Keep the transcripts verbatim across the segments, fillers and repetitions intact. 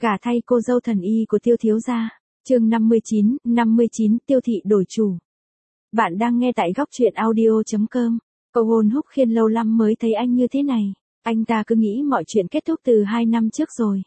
Gả thay cô dâu thần y của Tiêu thiếu gia. Chương năm mươi chín, năm mươi chín Tiêu thị đổi chủ. Bạn đang nghe tại góc truyện audio chấm com. Cậu Hồn Húc Khiên lâu lắm mới thấy anh như thế này. Anh ta cứ nghĩ mọi chuyện kết thúc từ hai năm trước rồi.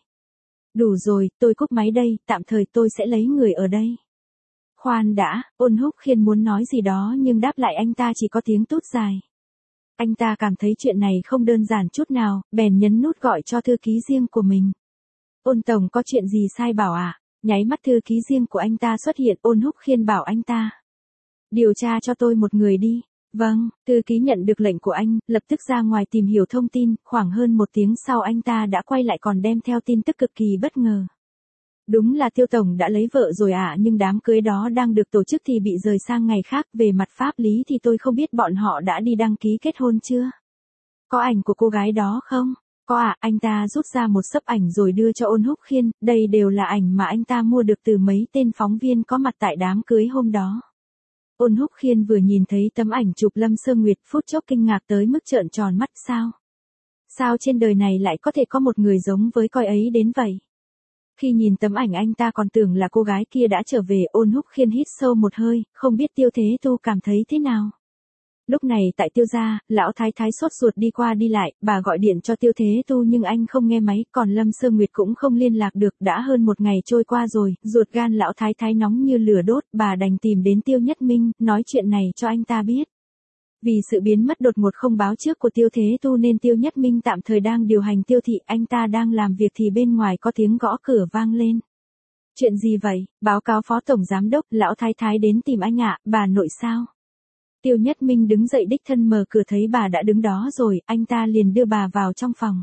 Đủ rồi, tôi cúp máy đây, tạm thời tôi sẽ lấy người ở đây. Khoan đã, Ôn Húc Khiên muốn nói gì đó nhưng đáp lại anh ta chỉ có tiếng tút dài. Anh ta cảm thấy chuyện này không đơn giản chút nào, bèn nhấn nút gọi cho thư ký riêng của mình. Ôn tổng có chuyện gì sai bảo à? Nháy mắt thư ký riêng của anh ta xuất hiện. Ôn Húc Khiên bảo anh ta điều tra cho tôi một người đi. Vâng, thư ký nhận được lệnh của anh, lập tức ra ngoài tìm hiểu thông tin, khoảng hơn một tiếng sau anh ta đã quay lại còn đem theo tin tức cực kỳ bất ngờ. Đúng là Tiêu tổng đã lấy vợ rồi ạ, à, nhưng đám cưới đó đang được tổ chức thì bị rời sang ngày khác, về mặt pháp lý thì tôi không biết bọn họ đã đi đăng ký kết hôn chưa. Có ảnh của cô gái đó không? Có ạ, à, anh ta rút ra một xấp ảnh rồi đưa cho Ôn Húc Khiên, đây đều là ảnh mà anh ta mua được từ mấy tên phóng viên có mặt tại đám cưới hôm đó. Ôn Húc Khiên vừa nhìn thấy tấm ảnh chụp Lâm Sơ Nguyệt phút chốc kinh ngạc tới mức trợn tròn mắt. Sao? Sao trên đời này lại có thể có một người giống với coi ấy đến vậy? Khi nhìn tấm ảnh anh ta còn tưởng là cô gái kia đã trở về. Ôn Húc Khiên hít sâu một hơi, không biết Tiêu Thế Tu cảm thấy thế nào. Lúc này tại Tiêu gia, lão thái thái sốt ruột đi qua đi lại, bà gọi điện cho Tiêu Thế Tu nhưng anh không nghe máy, còn Lâm Sơ Nguyệt cũng không liên lạc được, đã hơn một ngày trôi qua rồi, ruột gan lão thái thái nóng như lửa đốt, bà đành tìm đến Tiêu Nhất Minh, nói chuyện này cho anh ta biết. Vì sự biến mất đột ngột không báo trước của Tiêu Thế Tu nên Tiêu Nhất Minh tạm thời đang điều hành Tiêu thị, anh ta đang làm việc thì bên ngoài có tiếng gõ cửa vang lên. Chuyện gì vậy? Báo cáo phó tổng giám đốc, lão thái thái đến tìm anh ạ. Bà nội sao? Tiêu Nhất Minh đứng dậy đích thân mở cửa, thấy bà đã đứng đó rồi, anh ta liền đưa bà vào trong phòng.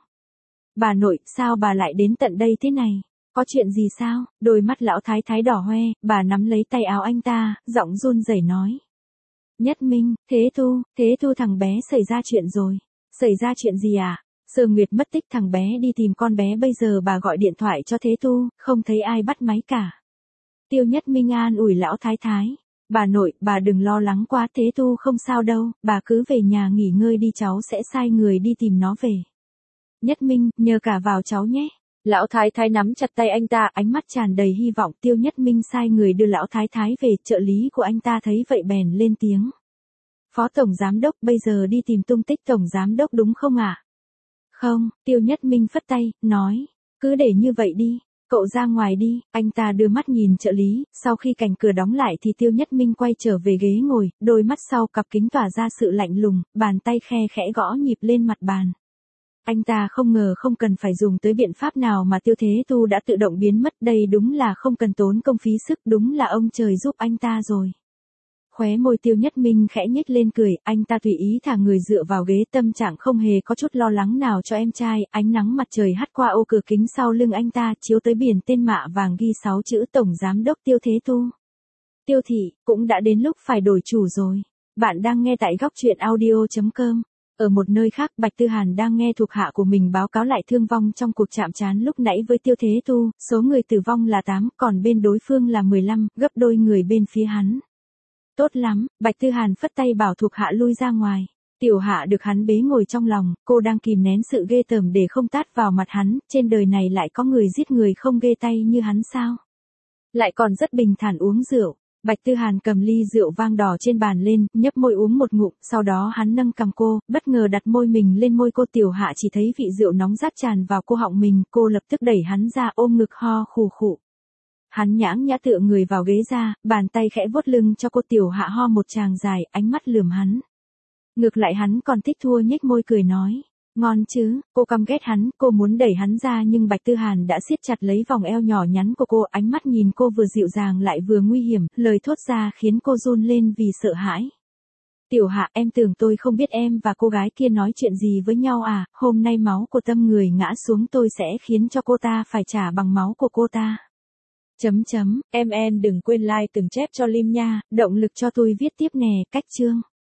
Bà nội, sao bà lại đến tận đây thế này? Có chuyện gì sao? Đôi mắt lão thái thái đỏ hoe, bà nắm lấy tay áo anh ta, giọng run rẩy nói. Nhất Minh, Thế Tu, Thế Tu thằng bé xảy ra chuyện rồi. Xảy ra chuyện gì à? Sơ Nguyệt mất tích, thằng bé đi tìm con bé, bây giờ bà gọi điện thoại cho Thế Tu, không thấy ai bắt máy cả. Tiêu Nhất Minh an ủi lão thái thái. Bà nội, bà đừng lo lắng quá, Thế Tu không sao đâu, bà cứ về nhà nghỉ ngơi đi, cháu sẽ sai người đi tìm nó về. Nhất Minh, nhờ cả vào cháu nhé. Lão thái thái nắm chặt tay anh ta, ánh mắt tràn đầy hy vọng. Tiêu Nhất Minh sai người đưa lão thái thái về, trợ lý của anh ta thấy vậy bèn lên tiếng. Phó tổng giám đốc, bây giờ đi tìm tung tích tổng giám đốc đúng không ạ? À? Không, Tiêu Nhất Minh phất tay, nói, cứ để như vậy đi. Cậu ra ngoài đi. Anh ta đưa mắt nhìn trợ lý, sau khi cánh cửa đóng lại thì Tiêu Nhất Minh quay trở về ghế ngồi, đôi mắt sau cặp kính tỏa ra sự lạnh lùng, bàn tay khe khẽ gõ nhịp lên mặt bàn. Anh ta không ngờ không cần phải dùng tới biện pháp nào mà Tiêu Thế Tu đã tự động biến mất, đây đúng là không cần tốn công phí sức, đúng là ông trời giúp anh ta rồi. Khóe môi Tiêu Nhất Minh khẽ nhếch lên cười, anh ta tùy ý thả người dựa vào ghế, tâm trạng không hề có chút lo lắng nào cho em trai. Ánh nắng mặt trời hắt qua ô cửa kính sau lưng anh ta, chiếu tới biển tên mạ vàng ghi sáu chữ tổng giám đốc Tiêu Thế Tu. Tiêu thị, cũng đã đến lúc phải đổi chủ rồi. Bạn đang nghe tại góc truyện audio chấm com. Ở một nơi khác, Bạch Tư Hàn đang nghe thuộc hạ của mình báo cáo lại thương vong trong cuộc chạm trán lúc nãy với Tiêu Thế Tu, số người tử vong là tám, còn bên đối phương là mười lăm, gấp đôi người bên phía hắn. Tốt lắm, Bạch Tư Hàn phất tay bảo thuộc hạ lui ra ngoài. Tiểu Hạ được hắn bế ngồi trong lòng, cô đang kìm nén sự ghê tởm để không tát vào mặt hắn, trên đời này lại có người giết người không ghê tay như hắn sao? Lại còn rất bình thản uống rượu. Bạch Tư Hàn cầm ly rượu vang đỏ trên bàn lên, nhấp môi uống một ngụm, sau đó hắn nâng cằm cô, bất ngờ đặt môi mình lên môi cô. Tiểu Hạ chỉ thấy vị rượu nóng rát tràn vào cô họng mình, cô lập tức đẩy hắn ra ôm ngực ho khù khụ. Hắn nhãng nhã tựa người vào ghế ra, bàn tay khẽ vuốt lưng cho cô. Tiểu Hạ ho một tràng dài, ánh mắt lườm hắn. Ngược lại hắn còn thích thua, nhếch môi cười nói. Ngon chứ, cô căm ghét hắn, cô muốn đẩy hắn ra nhưng Bạch Tư Hàn đã siết chặt lấy vòng eo nhỏ nhắn của cô, ánh mắt nhìn cô vừa dịu dàng lại vừa nguy hiểm, lời thốt ra khiến cô run lên vì sợ hãi. Tiểu Hạ, em tưởng tôi không biết em và cô gái kia nói chuyện gì với nhau à, hôm nay máu của Tâm người ngã xuống tôi sẽ khiến cho cô ta phải trả bằng máu của cô ta. Chấm chấm, em em đừng quên like từng chép cho Lim nha, động lực cho tôi viết tiếp nè, cách chương.